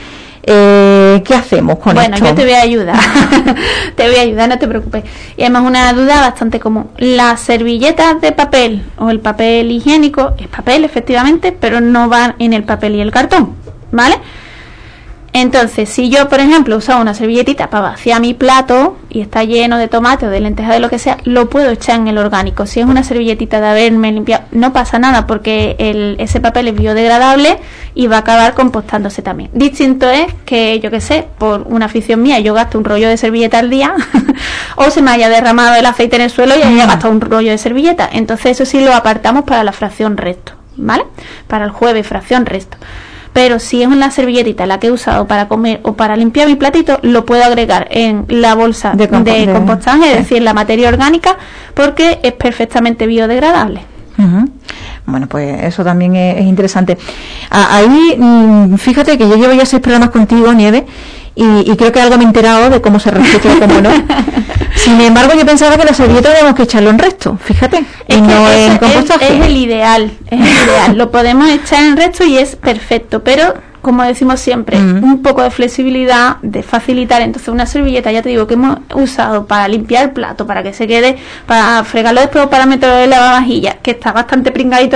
¿Qué hacemos con esto? Bueno, yo te voy a ayudar. Te voy a ayudar, no te preocupes. Y además una duda bastante común. Las servilletas de papel o el papel higiénico es papel, efectivamente, pero no van en el papel y el cartón, ¿vale? Entonces, si yo, por ejemplo, usaba una servilletita para vaciar mi plato y está lleno de tomate o de lentejas, de lo que sea, lo puedo echar en el orgánico. Si es una servilletita de haberme limpiado, no pasa nada porque ese papel es biodegradable y va a acabar compostándose también. Distinto es que, yo que sé, por una afición mía, yo gasto un rollo de servilleta al día o se me haya derramado el aceite en el suelo y haya gastado un rollo de servilleta. Entonces, eso sí lo apartamos para la fracción resto, ¿vale? Para el jueves, fracción resto. Pero si es una servilletita la que he usado para comer o para limpiar mi platito, lo puedo agregar en la bolsa de compostaje, es decir, la materia orgánica, porque es perfectamente biodegradable. Bueno, pues eso también es interesante. Ahí, fíjate que yo llevo ya 6 programas contigo, Nieve, y creo que algo me he enterado de cómo se recicla y cómo no. Sin embargo, yo pensaba que la servilleta teníamos que echarlo en resto, fíjate, y no en compostaje. Es el ideal. Lo podemos echar en resto y es perfecto, pero como decimos siempre, un poco de flexibilidad, de facilitar. Entonces una servilleta, ya te digo, que hemos usado para limpiar el plato, para que se quede, para fregarlo después para meterlo en la lavavajilla, que está bastante pringadito,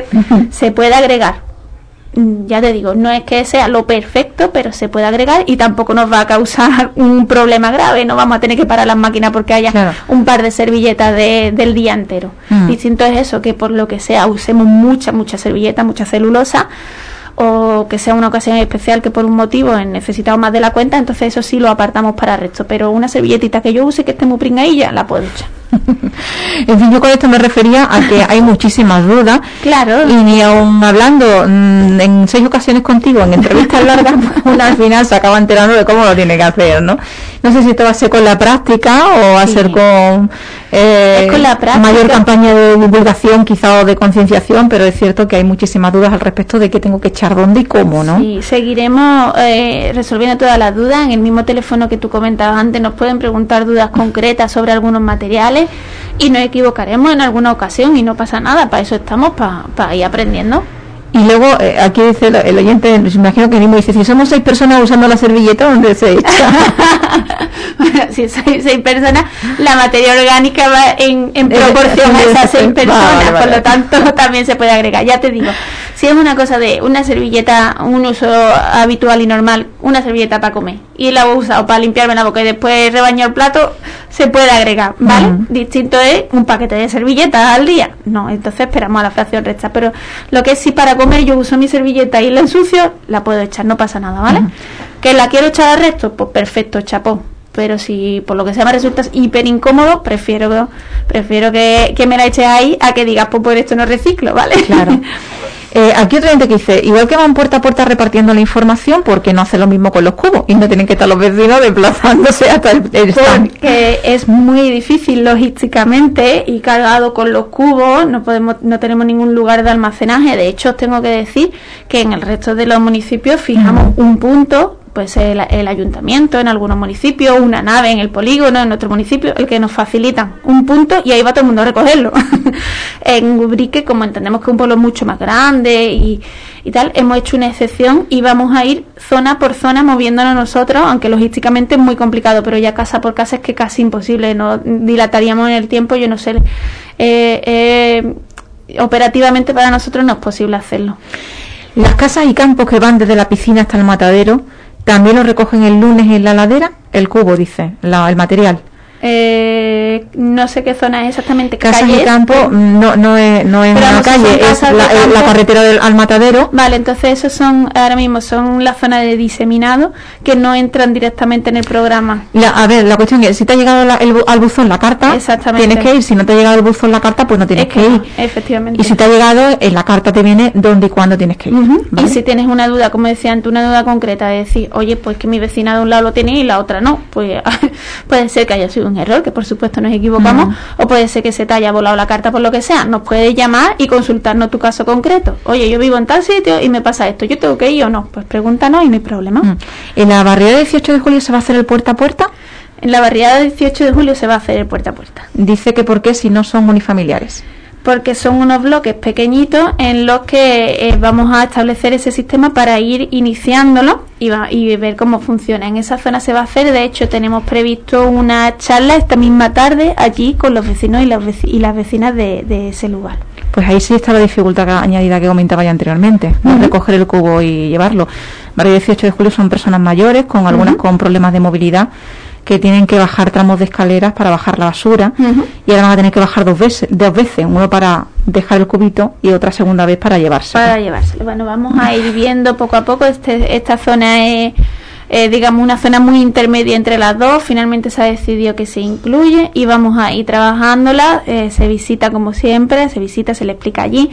se puede agregar. Ya te digo, no es que sea lo perfecto, pero se puede agregar y tampoco nos va a causar un problema grave. No vamos a tener que parar las máquinas porque haya un par de servilletas del día entero. Distinto es eso, que por lo que sea usemos mucha servilleta, mucha celulosa, o que sea una ocasión especial que por un motivo necesitamos más de la cuenta, entonces eso sí lo apartamos para el resto. Pero una servilletita que yo use que esté muy pringadilla, la puedo echar. En fin, yo con esto me refería a que hay muchísimas dudas. Claro. Y ni aun hablando en 6 ocasiones contigo en entrevistas largas, una al final se acaba enterando de cómo lo tiene que hacer, ¿no? No sé si esto va a ser con la práctica o va a ser con, con la práctica. Mayor campaña de divulgación quizá o de concienciación, pero es cierto que hay muchísimas dudas al respecto de qué tengo que echar dónde y cómo, ¿no? Sí, seguiremos resolviendo todas las dudas. En el mismo teléfono que tú comentabas antes nos pueden preguntar dudas concretas sobre algunos materiales y nos equivocaremos en alguna ocasión y no pasa nada, para eso estamos, para ir aprendiendo. Y luego, aquí dice el oyente, me imagino que mismo dice, si somos 6 personas usando la servilleta, ¿dónde se echa? Bueno, si sois 6 personas, la materia orgánica va en proporción a esas 6 personas, por lo tanto también se puede agregar. Ya te digo, si es una cosa de una servilleta, un uso habitual y normal, una servilleta para comer, y la he usado para limpiarme la boca y después rebaño el plato, se puede agregar, ¿vale? Distinto es un paquete de servilletas al día. No, entonces esperamos a la fracción recta. Pero lo que es si para comer yo uso mi servilleta y la ensucio, la puedo echar, no pasa nada, ¿vale? ¿Que la quiero echar al resto? Pues perfecto, chapó. Pero si por lo que sea me resulta hiper incómodo, prefiero que me la eche ahí a que digas, pues por esto no reciclo, ¿vale? Claro. Aquí otro gente que dice, igual que van puerta a puerta repartiendo la información, ¿por qué no hace lo mismo con los cubos? Y no tienen que estar los vecinos desplazándose hasta el stand. Porque es muy difícil logísticamente y cargado con los cubos, no tenemos ningún lugar de almacenaje. De hecho, os tengo que decir que en el resto de los municipios fijamos un punto, pues el ayuntamiento en algunos municipios, una nave en el polígono en otro municipio, el que nos facilitan un punto y ahí va todo el mundo a recogerlo. En Ubrique, como entendemos que es un pueblo mucho más grande y tal, hemos hecho una excepción y vamos a ir zona por zona moviéndonos nosotros, aunque logísticamente es muy complicado, pero ya casa por casa es que casi imposible, no dilataríamos en el tiempo, yo no sé, operativamente para nosotros no es posible hacerlo. Las casas y campos que van desde la piscina hasta el matadero, ¿también lo recogen el lunes en la ladera? El cubo, dice, el material. No sé qué zona es exactamente. Casas y campo no es una calle, es la carretera al matadero. Vale, entonces esos son, ahora mismo son la zona de diseminado que no entran directamente en el programa. A ver, la cuestión es, si te ha llegado al buzón la carta, tienes que ir. Si no te ha llegado al buzón la carta, pues no tienes que ir. Efectivamente. Y si te ha llegado, en la carta te viene dónde y cuándo tienes que ir. ¿Vale? Y si tienes una duda, como decía antes, una duda concreta de decir, oye, pues que mi vecina de un lado lo tiene y la otra no, pues puede ser que haya sido un error, que por supuesto nos equivocamos, o puede ser que se te haya volado la carta por lo que sea. Nos puedes llamar y consultarnos tu caso concreto. Oye, yo vivo en tal sitio y me pasa esto, ¿yo tengo que ir o no? Pues pregúntanos y no hay problema. ¿En la barriada 18 de julio se va a hacer el puerta a puerta? En la barriada 18 de julio se va a hacer el puerta a puerta. Dice que ¿por qué si no son unifamiliares? Porque son unos bloques pequeñitos en los que vamos a establecer ese sistema para ir iniciándolo y ver cómo funciona. En esa zona se va a hacer, de hecho tenemos previsto una charla esta misma tarde allí con los vecinos y las vecinas de ese lugar. Pues ahí sí está la dificultad añadida que comentaba ya anteriormente, ¿no? Recoger el cubo y llevarlo. Barrio 18 de julio son personas mayores, con algunas con problemas de movilidad, que tienen que bajar tramos de escaleras para bajar la basura, y ahora van a tener que bajar dos veces, uno para dejar el cubito y otra segunda vez para llevárselo. Bueno, vamos a ir viendo poco a poco. Esta zona es digamos una zona muy intermedia entre las dos. Finalmente se ha decidido que se incluye y vamos a ir trabajándola. Se visita como siempre, se le explica allí.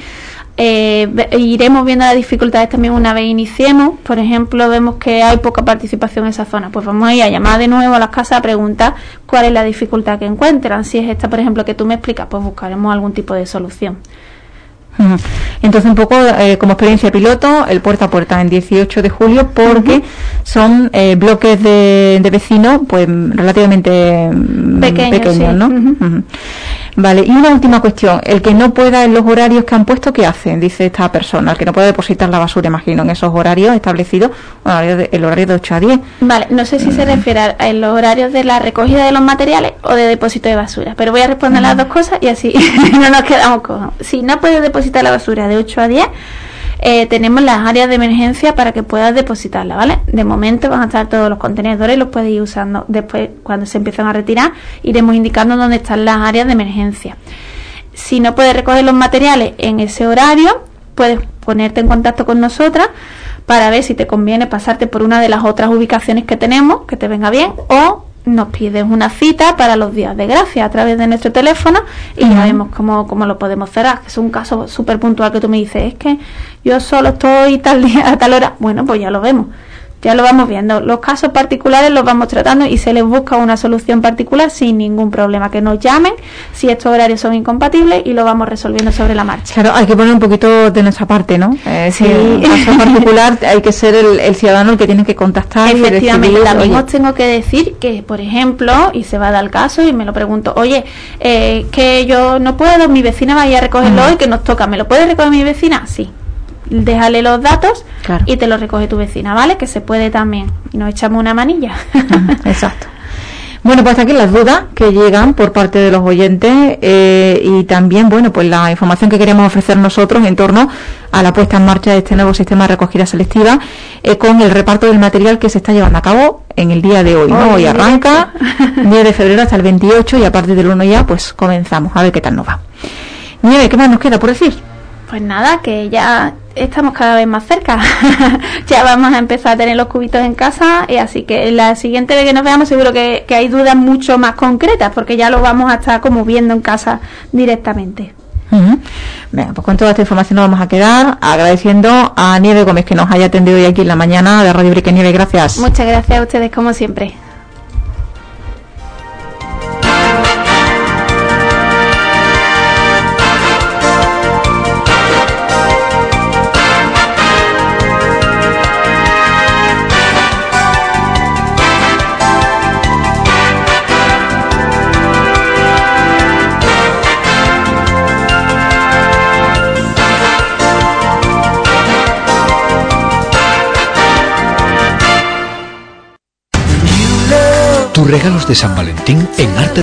Iremos viendo las dificultades también una vez iniciemos. Por ejemplo, vemos que hay poca participación en esa zona, pues vamos a ir a llamar de nuevo a las casas a preguntar cuál es la dificultad que encuentran. Si es esta, por ejemplo, que tú me explicas, pues buscaremos algún tipo de solución. Entonces, un poco como experiencia piloto, el puerta a puerta en 18 de julio, porque son bloques de vecinos pues relativamente pequeños, ¿no? Vale, y una última cuestión, el que no pueda en los horarios que han puesto, ¿qué hace? Dice esta persona, el que no puede depositar la basura, imagino, en esos horarios establecidos, el horario de 8 a 10. Vale, no sé si se refiere a los horarios de la recogida de los materiales o de depósito de basura, pero voy a responder las dos cosas y así no nos quedamos cojos. Si no puedes depositar la basura de 8 a 10, tenemos las áreas de emergencia para que puedas depositarla, ¿vale? De momento van a estar todos los contenedores, los puedes ir usando. Después, cuando se empiezan a retirar, iremos indicando dónde están las áreas de emergencia. Si no puedes recoger los materiales en ese horario, puedes ponerte en contacto con nosotras para ver si te conviene pasarte por una de las otras ubicaciones que tenemos, que te venga bien, o nos pides una cita para los días de gracia a través de nuestro teléfono y ya vemos cómo lo podemos cerrar. Es un caso súper puntual que tú me dices, es que yo solo estoy tal día a tal hora. Bueno, pues ya lo vemos. Ya lo vamos viendo. Los casos particulares los vamos tratando y se les busca una solución particular sin ningún problema. Que nos llamen si estos horarios son incompatibles y lo vamos resolviendo sobre la marcha. Claro, hay que poner un poquito de nuestra parte, ¿no? Sí. En caso particular hay que ser el ciudadano el que tiene que contactar. Efectivamente, y decidir, también os tengo que decir que, por ejemplo, y se va a dar el caso y me lo pregunto, oye, que yo no puedo, mi vecina va a ir a recogerlo hoy, que nos toca, ¿me lo puede recoger mi vecina? Sí. Déjale los datos y te lo recoge tu vecina, ¿vale? Que se puede también. Y nos echamos una manilla. Exacto. Bueno, pues aquí las dudas que llegan por parte de los oyentes y también, bueno, pues la información que queremos ofrecer nosotros en torno a la puesta en marcha de este nuevo sistema de recogida selectiva con el reparto del material que se está llevando a cabo en el día de hoy, ¿no? Hoy arranca, 10 de febrero hasta el 28 y a partir del 1 ya pues comenzamos a ver qué tal nos va. Nieve, ¿qué más nos queda por decir? Pues nada, que ya estamos cada vez más cerca. Ya vamos a empezar a tener los cubitos en casa, y así que la siguiente vez que nos veamos seguro que hay dudas mucho más concretas, porque ya lo vamos a estar como viendo en casa directamente. Venga, pues con toda esta información nos vamos a quedar agradeciendo a Nieve Gómez que nos haya atendido hoy aquí en la mañana de Radio Brique. Nieve, gracias. Muchas gracias a ustedes como siempre. Tus regalos de San Valentín en Arte